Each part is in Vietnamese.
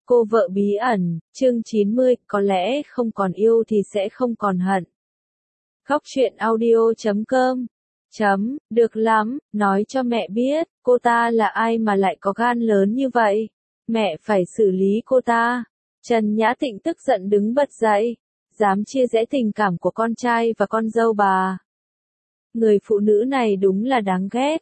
Cô vợ bí ẩn, chương 90, có lẽ không còn yêu thì sẽ không còn hận. Góc truyện audio.com. Được lắm, nói cho mẹ biết, cô ta là ai mà lại có gan lớn như vậy. Mẹ phải xử lý cô ta. Trần Nhã Tịnh tức giận đứng bật dậy. Dám chia rẽ tình cảm của con trai và con dâu bà. Người phụ nữ này đúng là đáng ghét.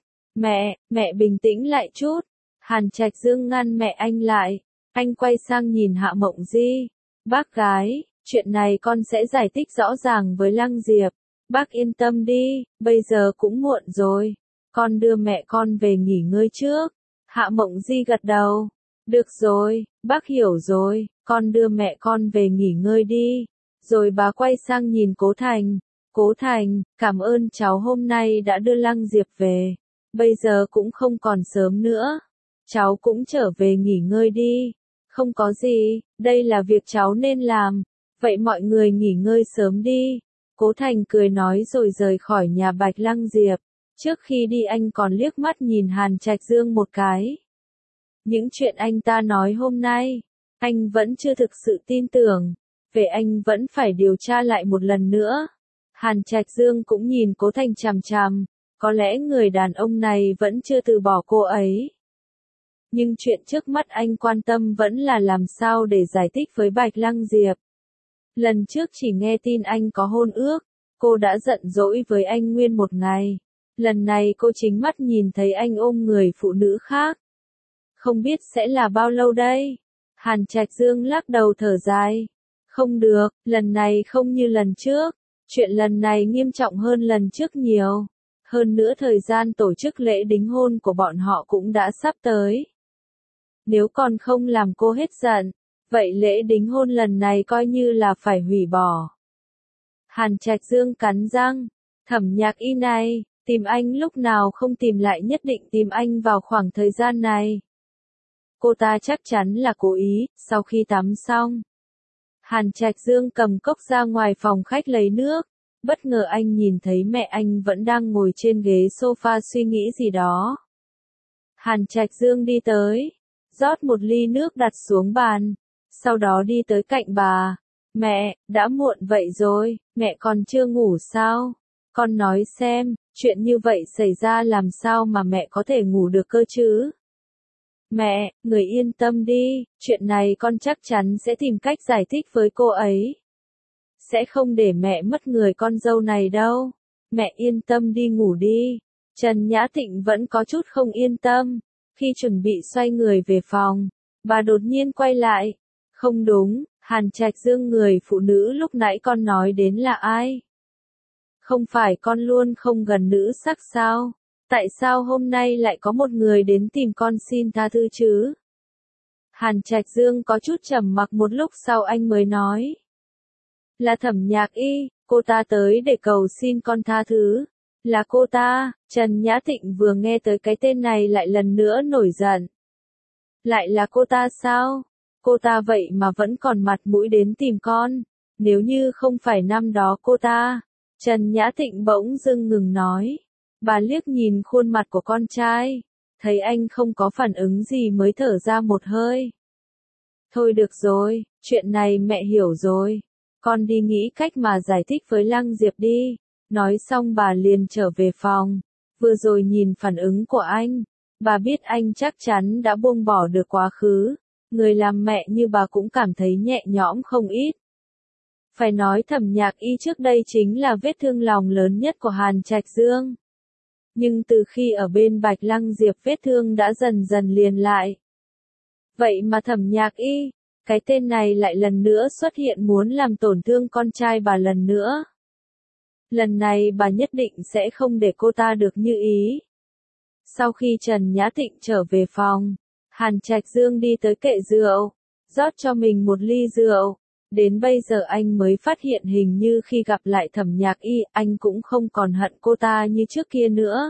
Mẹ bình tĩnh lại chút. Hàn Trạch Dương ngăn mẹ anh lại. Anh quay sang nhìn Hạ Mộng Di. Bác gái, chuyện này con sẽ giải thích rõ ràng với Lăng Diệp. Bác yên tâm đi, bây giờ cũng muộn rồi. Con đưa mẹ con về nghỉ ngơi trước. Hạ Mộng Di gật đầu. Được rồi, bác hiểu rồi, con đưa mẹ con về nghỉ ngơi đi. Rồi bà quay sang nhìn Cố Thành. Cố Thành, cảm ơn cháu hôm nay đã đưa Lăng Diệp về. Bây giờ cũng không còn sớm nữa. Cháu cũng trở về nghỉ ngơi đi. Không có gì, đây là việc cháu nên làm. Vậy mọi người nghỉ ngơi sớm đi. Cố Thành cười nói rồi rời khỏi nhà Bạch Lăng Diệp. Trước khi đi anh còn liếc mắt nhìn Hàn Trạch Dương một cái. Những chuyện anh ta nói hôm nay, anh vẫn chưa thực sự tin tưởng. Về anh vẫn phải điều tra lại một lần nữa. Hàn Trạch Dương cũng nhìn Cố Thành chằm chằm. Có lẽ người đàn ông này vẫn chưa từ bỏ cô ấy. Nhưng chuyện trước mắt anh quan tâm vẫn là làm sao để giải thích với Bạch Lăng Diệp. Lần trước chỉ nghe tin anh có hôn ước, cô đã giận dỗi với anh nguyên một ngày. Lần này cô chính mắt nhìn thấy anh ôm người phụ nữ khác. Không biết sẽ là bao lâu đây? Hàn Trạch Dương lắc đầu thở dài. Không được, lần này không như lần trước. Chuyện lần này nghiêm trọng hơn lần trước nhiều. Hơn nữa thời gian tổ chức lễ đính hôn của bọn họ cũng đã sắp tới. Nếu còn không làm cô hết giận, vậy lễ đính hôn lần này coi như là phải hủy bỏ. Hàn Trạch Dương cắn răng, Thẩm Nhạc Y này, tìm anh lúc nào không tìm lại nhất định tìm anh vào khoảng thời gian này. Cô ta chắc chắn là cố ý, sau khi tắm xong. Hàn Trạch Dương cầm cốc ra ngoài phòng khách lấy nước, bất ngờ anh nhìn thấy mẹ anh vẫn đang ngồi trên ghế sofa suy nghĩ gì đó. Hàn Trạch Dương đi tới, rót một ly nước đặt xuống bàn, sau đó đi tới cạnh bà. Mẹ, đã muộn vậy rồi, mẹ còn chưa ngủ sao? Con nói xem, chuyện như vậy xảy ra làm sao mà mẹ có thể ngủ được cơ chứ? Mẹ, người yên tâm đi, chuyện này con chắc chắn sẽ tìm cách giải thích với cô ấy. Sẽ không để mẹ mất người con dâu này đâu. Mẹ yên tâm đi ngủ đi. Trần Nhã Tịnh vẫn có chút không yên tâm. Khi chuẩn bị xoay người về phòng, bà đột nhiên quay lại. Không đúng, Hàn Trạch Dương người phụ nữ lúc nãy con nói đến là ai? Không phải con luôn không gần nữ sắc sao? Tại sao hôm nay lại có một người đến tìm con xin tha thứ chứ? Hàn Trạch Dương có chút trầm mặc một lúc sau anh mới nói. Là Thẩm Nhạc Y, cô ta tới để cầu xin con tha thứ. Là cô ta. Trần Nhã Tịnh vừa nghe tới cái tên này lại lần nữa nổi giận. Lại là cô ta sao? Cô ta vậy mà vẫn còn mặt mũi đến tìm con. Nếu như không phải năm đó cô ta. Trần Nhã Tịnh bỗng dưng ngừng nói. Bà liếc nhìn khuôn mặt của con trai. Thấy anh không có phản ứng gì mới thở ra một hơi. Thôi được rồi, chuyện này mẹ hiểu rồi. Con đi nghĩ cách mà giải thích với Lăng Diệp đi. Nói xong bà liền trở về phòng. Vừa rồi nhìn phản ứng của anh, bà biết anh chắc chắn đã buông bỏ được quá khứ. Người làm mẹ như bà cũng cảm thấy nhẹ nhõm không ít. Phải nói Thẩm Nhạc Y trước đây chính là vết thương lòng lớn nhất của Hàn Trạch Dương. Nhưng từ khi ở bên Bạch Lăng Diệp vết thương đã dần dần liền lại. Vậy mà Thẩm Nhạc Y, cái tên này lại lần nữa xuất hiện muốn làm tổn thương con trai bà lần nữa. Lần này bà nhất định sẽ không để cô ta được như ý. Sau khi Trần Nhã Tịnh trở về phòng, Hàn Trạch Dương đi tới kệ rượu, rót cho mình một ly rượu. Đến bây giờ anh mới phát hiện hình như khi gặp lại Thẩm Nhạc Y, anh cũng không còn hận cô ta như trước kia nữa.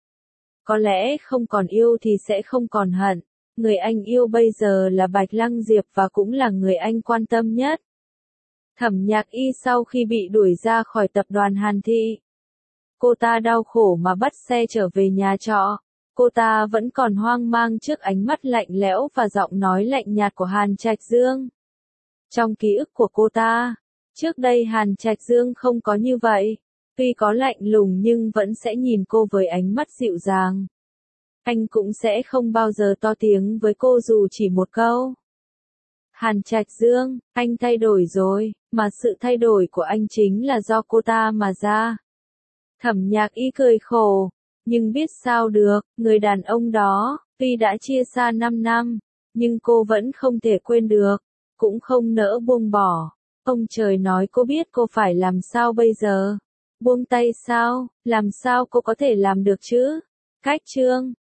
Có lẽ không còn yêu thì sẽ không còn hận. Người anh yêu bây giờ là Bạch Lăng Diệp và cũng là người anh quan tâm nhất. Thẩm Nhạc Y sau khi bị đuổi ra khỏi tập đoàn Hàn Thị, cô ta đau khổ mà bắt xe trở về nhà trọ. Cô ta vẫn còn hoang mang trước ánh mắt lạnh lẽo và giọng nói lạnh nhạt của Hàn Trạch Dương. Trong ký ức của cô ta, trước đây Hàn Trạch Dương không có như vậy. Tuy có lạnh lùng nhưng vẫn sẽ nhìn cô với ánh mắt dịu dàng. Anh cũng sẽ không bao giờ to tiếng với cô dù chỉ một câu. Hàn Trạch Dương, anh thay đổi rồi, mà sự thay đổi của anh chính là do cô ta mà ra. Thẩm Nhạc Y cười khổ, nhưng biết sao được, người đàn ông đó, tuy đã chia xa 5 năm, nhưng cô vẫn không thể quên được, cũng không nỡ buông bỏ. Ông trời nói cô biết cô phải làm sao bây giờ? Buông tay sao? Làm sao cô có thể làm được chứ? Cách chương